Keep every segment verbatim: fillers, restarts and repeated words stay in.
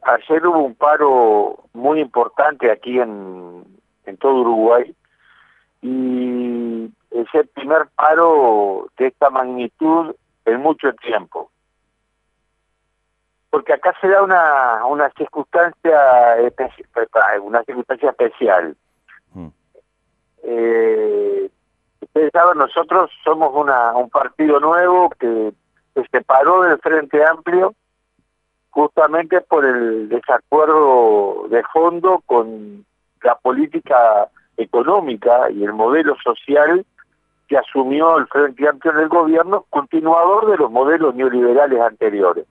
ayer hubo un paro muy importante aquí en, en todo Uruguay, y es el primer paro de esta magnitud en mucho tiempo. Porque acá se da una, una circunstancia especi- una circunstancia especial. Mm. Eh, ustedes saben, nosotros somos una, un partido nuevo que, que se separó del Frente Amplio justamente por el desacuerdo de fondo con la política económica y el modelo social que asumió el Frente Amplio en el gobierno, continuador de los modelos neoliberales anteriores.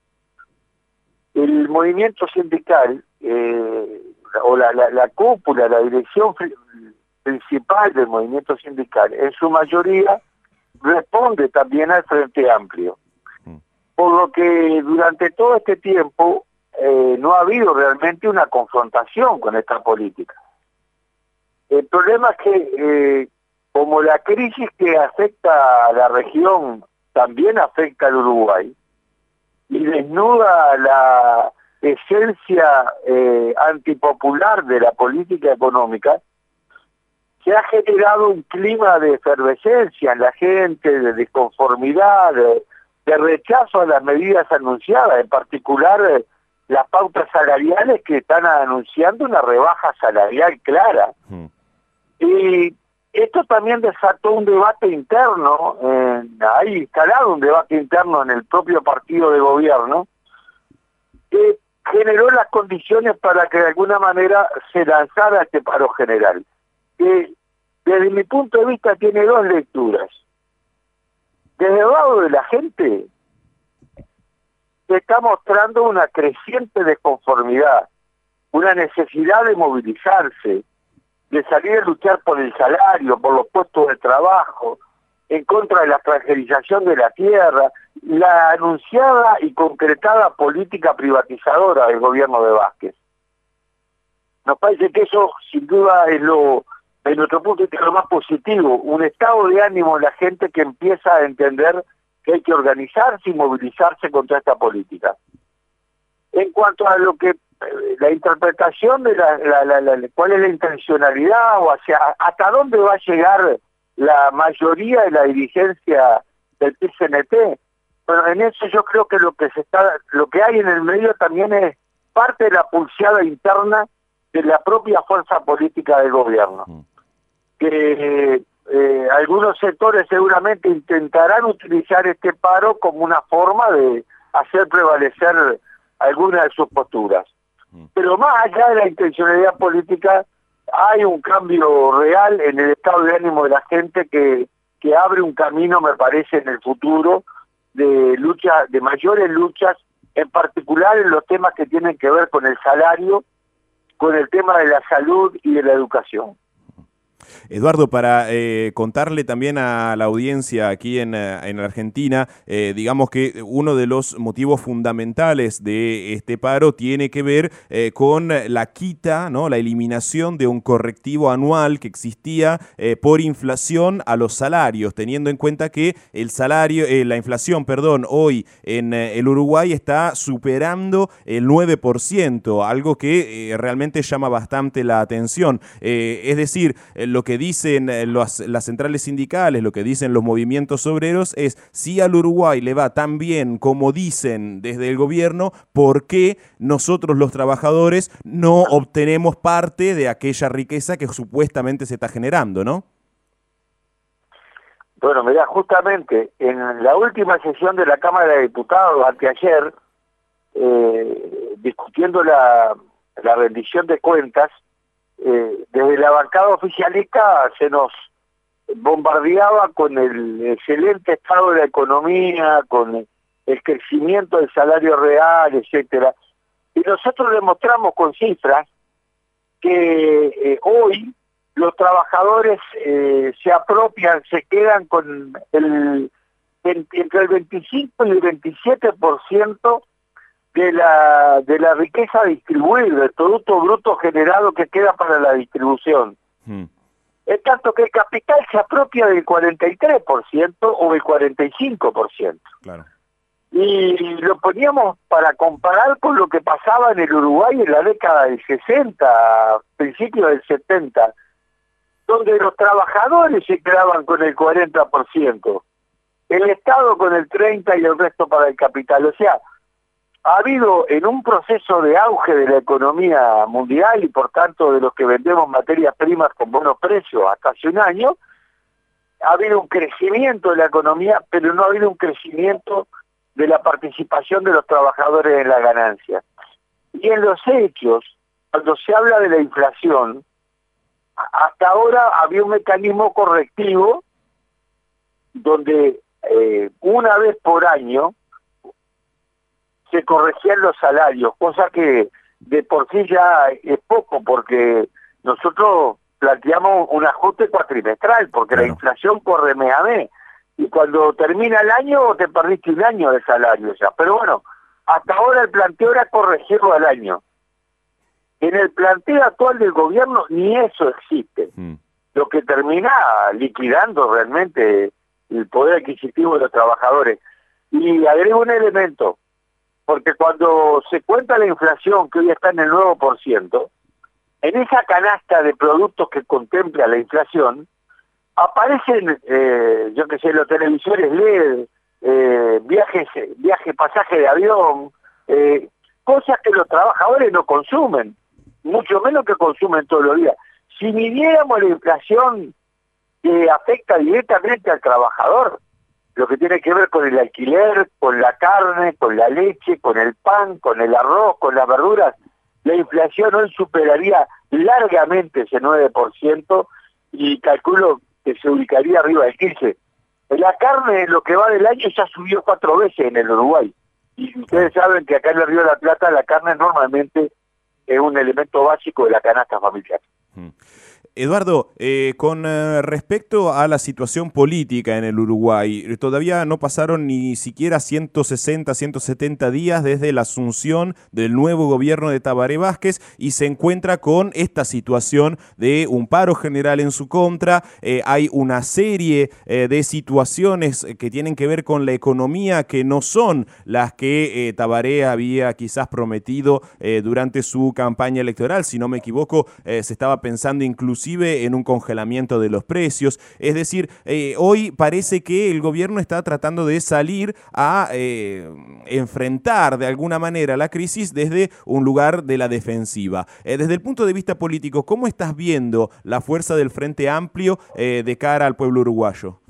El movimiento sindical, eh, o la, la, la cúpula, la dirección principal del movimiento sindical, en su mayoría responde también al Frente Amplio. Por lo que durante todo este tiempo eh, no ha habido realmente una confrontación con esta política. El problema es que, eh, como la crisis que afecta a la región también afecta al Uruguay, y desnuda la esencia eh, antipopular de la política económica, se ha generado un clima de efervescencia en la gente, de disconformidad, de, de rechazo a las medidas anunciadas, en particular eh, las pautas salariales que están anunciando una rebaja salarial clara. Mm. Y esto también desató un debate interno, eh, hay instalado un debate interno en el propio partido de gobierno, que generó las condiciones para que de alguna manera se lanzara este paro general, que desde mi punto de vista tiene dos lecturas. Desde el lado de la gente se está mostrando una creciente desconformidad, una necesidad de movilizarse, de salir a luchar por el salario, por los puestos de trabajo, en contra de la extranjerización de la tierra, la anunciada y concretada política privatizadora del gobierno de Vázquez. Nos parece que eso, sin duda, es lo, de nuestro punto de vista, lo más positivo, un estado de ánimo en la gente que empieza a entender que hay que organizarse y movilizarse contra esta política. En cuanto a lo que la interpretación de la, la, la, la, cuál es la intencionalidad o hacia hasta dónde va a llegar la mayoría de la dirigencia del P C N T, bueno, en eso yo creo que lo que se está, lo que hay en el medio también es parte de la pulseada interna de la propia fuerza política del gobierno, que eh, algunos sectores seguramente intentarán utilizar este paro como una forma de hacer prevalecer algunas de sus posturas. Pero más allá de la intencionalidad política, hay un cambio real en el estado de ánimo de la gente que, que abre un camino, me parece, en el futuro de lucha, de mayores luchas, en particular en los temas que tienen que ver con el salario, con el tema de la salud y de la educación. Eduardo, para eh, contarle también a la audiencia aquí en, en Argentina, eh, digamos que uno de los motivos fundamentales de este paro tiene que ver eh, con la quita, ¿no? La eliminación de un correctivo anual que existía eh, por inflación a los salarios, teniendo en cuenta que el salario, eh, la inflación, perdón, hoy en eh, el Uruguay está superando el nueve por ciento, algo que eh, realmente llama bastante la atención. Eh, es decir, eh, lo que dicen los, las centrales sindicales, lo que dicen los movimientos obreros es: si al Uruguay le va tan bien como dicen desde el gobierno, ¿por qué nosotros los trabajadores no obtenemos parte de aquella riqueza que supuestamente se está generando, ¿no? Bueno, mirá, justamente en la última sesión de la Cámara de Diputados, anteayer, eh, discutiendo la, la rendición de cuentas, Eh, desde la bancada oficialista se nos bombardeaba con el excelente estado de la economía, con el crecimiento del salario real, etcétera. Y nosotros demostramos con cifras que eh, hoy los trabajadores eh, se apropian, se quedan con el entre el veinticinco y el veintisiete por ciento de la de la riqueza distribuida, del Producto Bruto generado que queda para la distribución. Hmm. Es tanto que el capital se apropia del cuarenta y tres por ciento o del cuarenta y cinco por ciento. Claro. y lo poníamos para comparar con lo que pasaba en el Uruguay en la década del sesenta, principios del setenta, donde los trabajadores se quedaban con el cuarenta por ciento, el Estado con el treinta por ciento y el resto para el capital. O sea, ha habido en un proceso de auge de la economía mundial y por tanto de los que vendemos materias primas con buenos precios hasta hace un año, ha habido un crecimiento de la economía, pero no ha habido un crecimiento de la participación de los trabajadores en la ganancia. Y en los hechos, cuando se habla de la inflación, hasta ahora había un mecanismo correctivo donde eh, una vez por año se corregían los salarios, cosa que de por sí ya es poco, porque nosotros planteamos un ajuste cuatrimestral, porque claro, la inflación corre mes a mes, y cuando termina el año te perdiste un año de salario ya. Pero bueno, hasta ahora el planteo era corregirlo al año. En el planteo actual del gobierno ni eso existe, mm. lo que termina liquidando realmente el poder adquisitivo de los trabajadores. Y agrego un elemento, porque cuando se cuenta la inflación, que hoy está en el nueve por ciento, en esa canasta de productos que contempla la inflación, aparecen, eh, yo qué sé, los televisores L E D, eh, viajes, viajes, pasaje de avión, eh, cosas que los trabajadores no consumen, mucho menos que consumen todos los días. Si midiéramos la inflación que afecta directamente al trabajador, lo que tiene que ver con el alquiler, con la carne, con la leche, con el pan, con el arroz, con las verduras, la inflación hoy superaría largamente ese nueve por ciento y calculo que se ubicaría arriba del quince por ciento. La carne, en lo que va del año, ya subió cuatro veces en el Uruguay. Y ustedes saben que acá en el Río de la Plata la carne normalmente es un elemento básico de la canasta familiar. Hmm. Eduardo, eh, con eh, respecto a la situación política en el Uruguay, todavía no pasaron ni siquiera ciento sesenta, ciento setenta días desde la asunción del nuevo gobierno de Tabaré Vázquez y se encuentra con esta situación de un paro general en su contra. Eh, hay una serie eh, de situaciones que tienen que ver con la economía que no son las que eh, Tabaré había quizás prometido eh, durante su campaña electoral. Si no me equivoco, eh, se estaba pensando inclusive en un congelamiento de los precios. Es decir, eh, hoy parece que el gobierno está tratando de salir a eh, enfrentar de alguna manera la crisis desde un lugar de la defensiva. Eh, desde el punto de vista político, ¿cómo estás viendo la fuerza del Frente Amplio eh, de cara al pueblo uruguayo?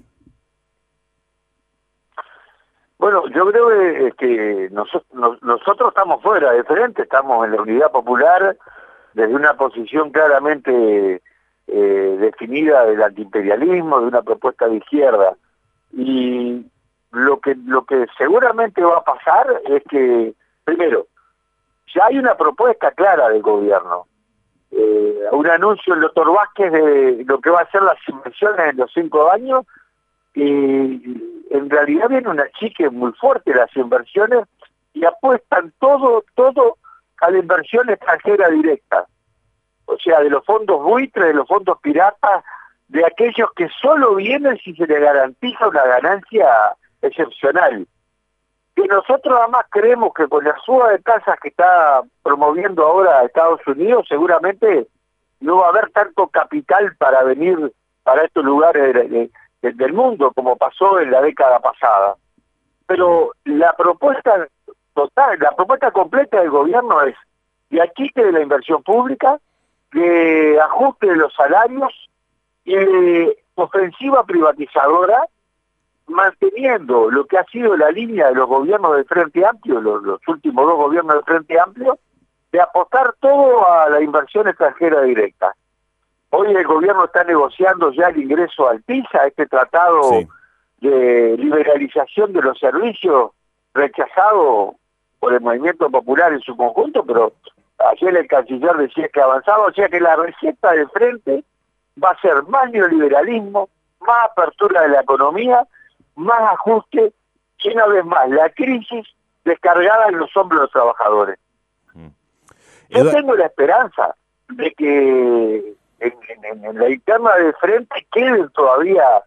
Bueno, yo creo que, que nosotros, nosotros estamos fuera de frente, estamos en la Unidad Popular desde una posición claramente Eh, definida del antiimperialismo, de una propuesta de izquierda. Y lo que lo que seguramente va a pasar es que, primero, ya hay una propuesta clara del gobierno. Eh, un anuncio del doctor Vázquez de lo que va a ser las inversiones en los cinco años, y en realidad viene una chique muy fuerte las inversiones y apuestan todo, todo a la inversión extranjera directa. O sea, de los fondos buitres, de los fondos piratas, de aquellos que solo vienen si se les garantiza una ganancia excepcional. Que nosotros además creemos que con la suba de tasas que está promoviendo ahora Estados Unidos, seguramente no va a haber tanto capital para venir para estos lugares de, de, de, del mundo, como pasó en la década pasada. Pero la propuesta total, la propuesta completa del gobierno es de aquí que de la inversión pública, de ajuste de los salarios y de ofensiva privatizadora, manteniendo lo que ha sido la línea de los gobiernos del Frente Amplio, los, los últimos dos gobiernos del Frente Amplio, de apostar todo a la inversión extranjera directa. Hoy el gobierno está negociando ya el ingreso al PISA, este tratado sí. de liberalización de los servicios rechazado por el movimiento popular en su conjunto, pero ayer el canciller decía que avanzaba, o sea que la receta del frente va a ser más neoliberalismo, más apertura de la economía, más ajuste, y una vez más la crisis descargada en los hombros de los trabajadores. Mm. Yo Edu... tengo la esperanza de que en, en, en la interna del frente queden todavía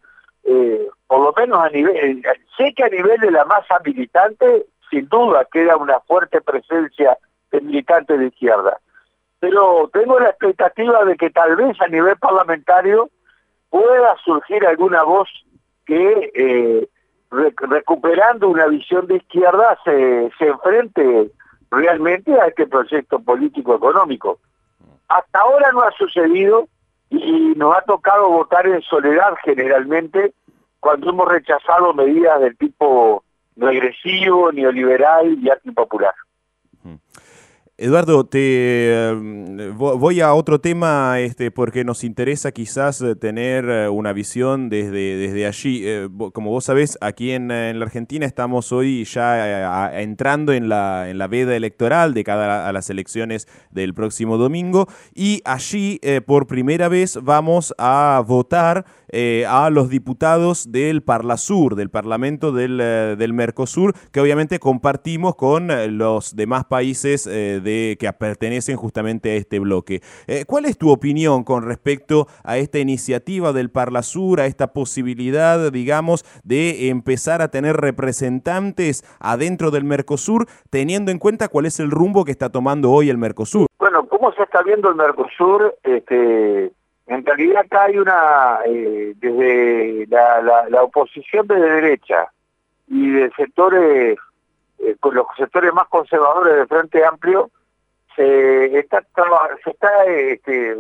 eh, por lo menos a nivel, sé que a nivel de la masa militante, sin duda queda una fuerte presencia de militantes de izquierda, pero tengo la expectativa de que tal vez a nivel parlamentario pueda surgir alguna voz que, eh, re recuperando una visión de izquierda, se, se enfrente realmente a este proyecto político-económico. Hasta ahora no ha sucedido y nos ha tocado votar en soledad generalmente cuando hemos rechazado medidas del tipo regresivo, neoliberal y antipopular. Eduardo, te voy a otro tema, este, porque nos interesa quizás tener una visión desde, desde allí. Eh, como vos sabés, aquí en, en la Argentina estamos hoy ya a, a, entrando en la, en la veda electoral de cara a las elecciones del próximo domingo, y allí eh, por primera vez vamos a votar eh, a los diputados del Parlasur, del Parlamento del, del Mercosur, que obviamente compartimos con los demás países eh, de que pertenecen justamente a este bloque. Eh, ¿Cuál es tu opinión con respecto a esta iniciativa del Parlasur, a esta posibilidad, digamos, de empezar a tener representantes adentro del Mercosur, teniendo en cuenta cuál es el rumbo que está tomando hoy el Mercosur? Bueno, ¿cómo se está viendo el Mercosur? Este, en realidad acá hay una, eh, desde la, la, la oposición de derecha y de sectores, eh, con los sectores más conservadores del Frente Amplio, se está, se está este,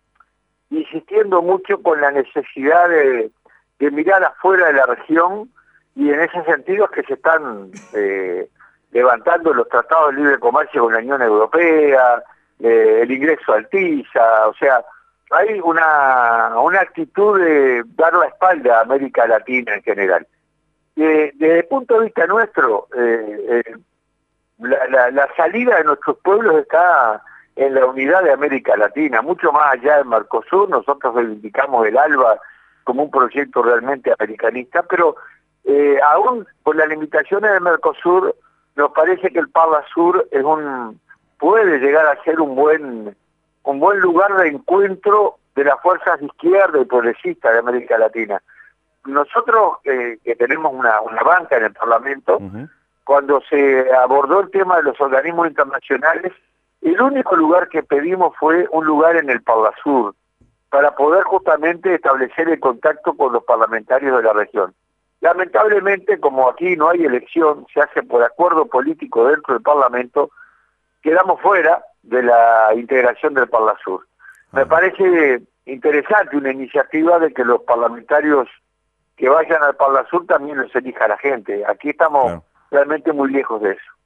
insistiendo mucho con la necesidad de, de mirar afuera de la región, y en ese sentido es que se están eh, levantando los tratados de libre comercio con la Unión Europea, eh, el ingreso al TISA, o sea, hay una, una actitud de dar la espalda a América Latina en general. Eh, desde el punto de vista nuestro, eh, eh, La, la, la salida de nuestros pueblos está en la unidad de América Latina, mucho más allá del Mercosur. Nosotros reivindicamos el ALBA como un proyecto realmente americanista, pero eh, aún con las limitaciones del Mercosur, nos parece que el Parlasur es un, puede llegar a ser un buen, un buen lugar de encuentro de las fuerzas de izquierda y progresistas de América Latina. Nosotros, eh, que tenemos una, una banca en el Parlamento, uh-huh. Cuando se abordó el tema de los organismos internacionales, el único lugar que pedimos fue un lugar en el Parlasur, para poder justamente establecer el contacto con los parlamentarios de la región. Lamentablemente, como aquí no hay elección, se hace por acuerdo político dentro del Parlamento, quedamos fuera de la integración del Parlasur. Me parece interesante una iniciativa de que los parlamentarios que vayan al Parlasur también los elija la gente. Aquí estamos... Claro. Realmente muy lejos de eso.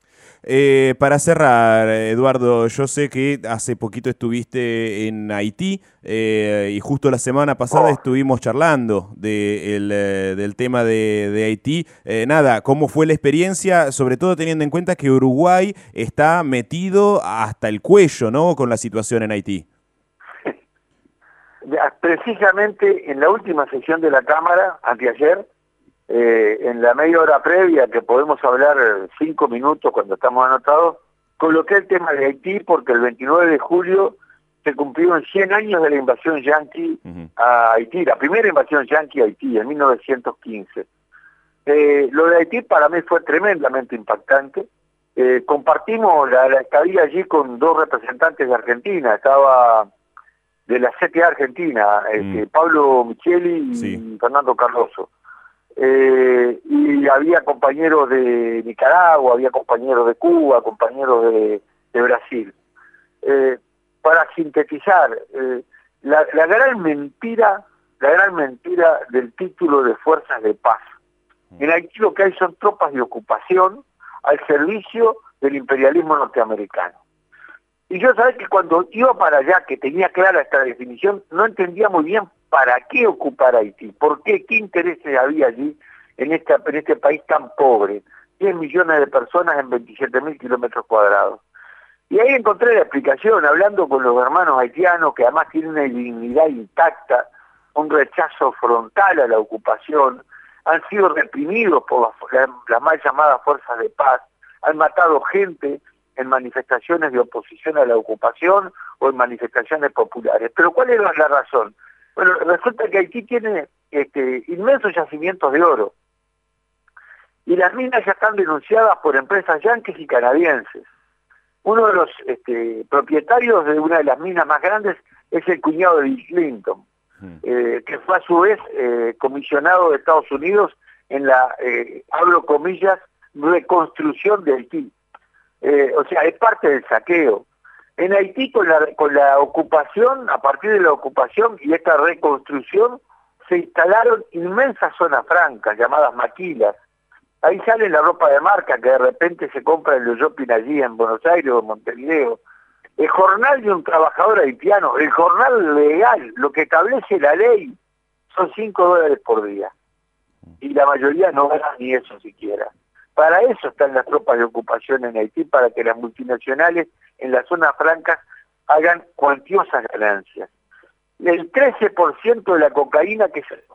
Eh, para cerrar, Eduardo, yo sé que hace poquito estuviste en Haití eh, y justo la semana pasada oh. estuvimos charlando de el, eh, del tema de, de Haití. Eh, nada, ¿cómo fue la experiencia? Sobre todo teniendo en cuenta que Uruguay está metido hasta el cuello, ¿no?, con la situación en Haití. Precisamente en la última sesión de la Cámara, anteayer, Eh, en la media hora previa, que podemos hablar cinco minutos cuando estamos anotados, coloqué el tema de Haití porque el veintinueve de julio se cumplieron cien años de la invasión yanqui uh-huh. a Haití, la primera invasión yanqui a Haití en mil novecientos quince. Eh, lo de Haití para mí fue tremendamente impactante. Eh, compartimos la, la estadía allí con dos representantes de Argentina, estaba de la C T A Argentina, este, mm. Pablo Micheli y sí. Fernando Cardoso. Eh, y había compañeros de Nicaragua, había compañeros de Cuba, compañeros de, de Brasil. Eh, para sintetizar, eh, la, la gran mentira, la gran mentira del título de Fuerzas de Paz. En Haití lo que hay son tropas de ocupación al servicio del imperialismo norteamericano. Y yo sabía que cuando iba para allá, que tenía clara esta definición, no entendía muy bien para qué ocupar Haití, por qué, qué intereses había allí en, esta, en este país tan pobre, diez millones de personas en veintisiete mil kilómetros cuadrados. Y ahí encontré la explicación, hablando con los hermanos haitianos, que además tienen una dignidad intacta, un rechazo frontal a la ocupación, han sido reprimidos por las, las mal llamadas fuerzas de paz, han matado gente en manifestaciones de oposición a la ocupación o en manifestaciones populares. Pero ¿cuál era la razón? Bueno, resulta que Haití tiene este, inmensos yacimientos de oro. Y las minas ya están denunciadas por empresas yanquis y canadienses. Uno de los este, propietarios de una de las minas más grandes es el cuñado de Bill Clinton, mm. eh, que fue a su vez eh, comisionado de Estados Unidos en la, eh, abro comillas, reconstrucción de Haití. Eh, o sea, es parte del saqueo. En Haití, con la, con la ocupación, a partir de la ocupación y esta reconstrucción, se instalaron inmensas zonas francas, llamadas maquilas. Ahí sale la ropa de marca que de repente se compra en los shopping allí en Buenos Aires o en Montevideo. El jornal de un trabajador haitiano, el jornal legal, lo que establece la ley, son cinco dólares por día. Y la mayoría no gana ni eso siquiera. Para eso están las tropas de ocupación en Haití, para que las multinacionales en las zonas francas hagan cuantiosas ganancias. El trece por ciento de la cocaína que se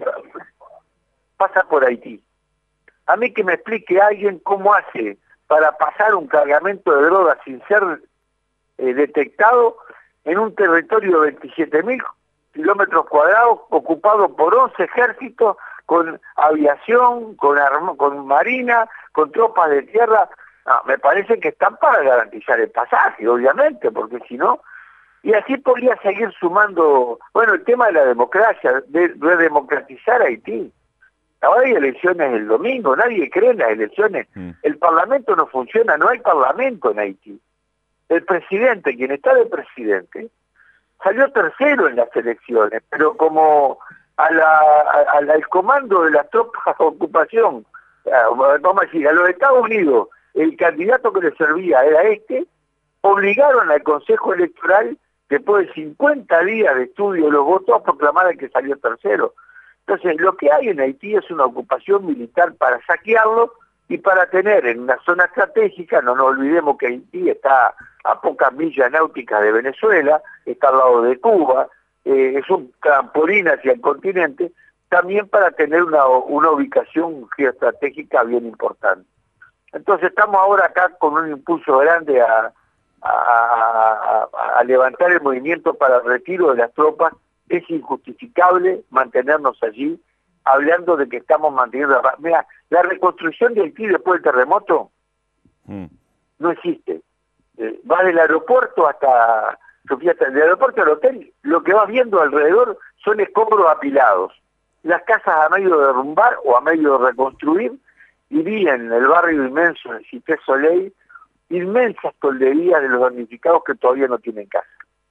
pasa por Haití. A mí que me explique alguien cómo hace para pasar un cargamento de drogas sin ser eh, detectado en un territorio de veintisiete mil kilómetros cuadrados ocupado por once ejércitos, con aviación, con, arma, con marina, con tropas de tierra. No, me parece que están para garantizar el pasaje, obviamente, porque si no... Y así podría seguir sumando, bueno, el tema de la democracia, de redemocratizar Haití. Ahora hay elecciones el domingo, nadie cree en las elecciones. Mm. El Parlamento no funciona, no hay Parlamento en Haití. El presidente, quien está de presidente, salió tercero en las elecciones, pero como a la, a, a, al comando de las tropas de ocupación, vamos a decir, a los Estados Unidos, el candidato que le servía era este, obligaron al Consejo Electoral, después de cincuenta días de estudio de los votos, a proclamar al que salió tercero. Entonces, lo que hay en Haití es una ocupación militar para saquearlo y para tener en una zona estratégica, no nos olvidemos que Haití está a pocas millas náuticas de Venezuela, está al lado de Cuba, eh, es un trampolín hacia el continente, también para tener una, una ubicación geoestratégica bien importante. Entonces estamos ahora acá con un impulso grande a, a, a, a, a levantar el movimiento para el retiro de las tropas. Es injustificable mantenernos allí, hablando de que estamos manteniendo la paz. Mira, la reconstrucción de Haití después del terremoto mm. no existe. Eh, va del aeropuerto hasta, fíjate, del aeropuerto al hotel, lo que vas viendo alrededor son escombros apilados. Las casas a medio de derrumbar o a medio de reconstruir, y vi en el barrio inmenso de Cité Soleil inmensas tolderías de los damnificados que todavía no tienen casa.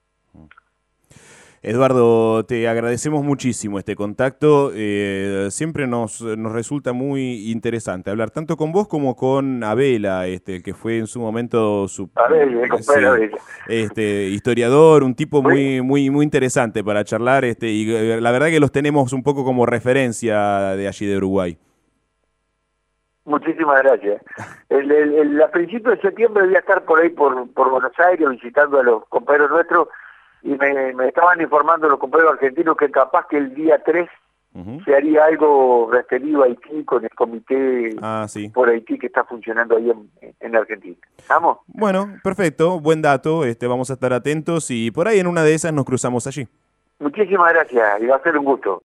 Eduardo, te agradecemos muchísimo este contacto, eh, siempre nos, nos resulta muy interesante hablar tanto con vos como con Abela, este, que fue en su momento su Abela, sí, Abela. Este, historiador, un tipo muy, muy, muy interesante para charlar, este, y eh, la verdad que los tenemos un poco como referencia de allí de Uruguay. Muchísimas gracias. El, el, el, a principios de septiembre voy a estar por ahí por, por Buenos Aires visitando a los compañeros nuestros, y me, me estaban informando los compañeros argentinos que capaz que el día tres uh-huh. se haría algo referido a Haití con el comité ah, sí. por Haití que está funcionando ahí en, en Argentina. ¿Vamos? Bueno, perfecto, buen dato, este, vamos a estar atentos y por ahí en una de esas nos cruzamos allí. Muchísimas gracias y va a ser un gusto.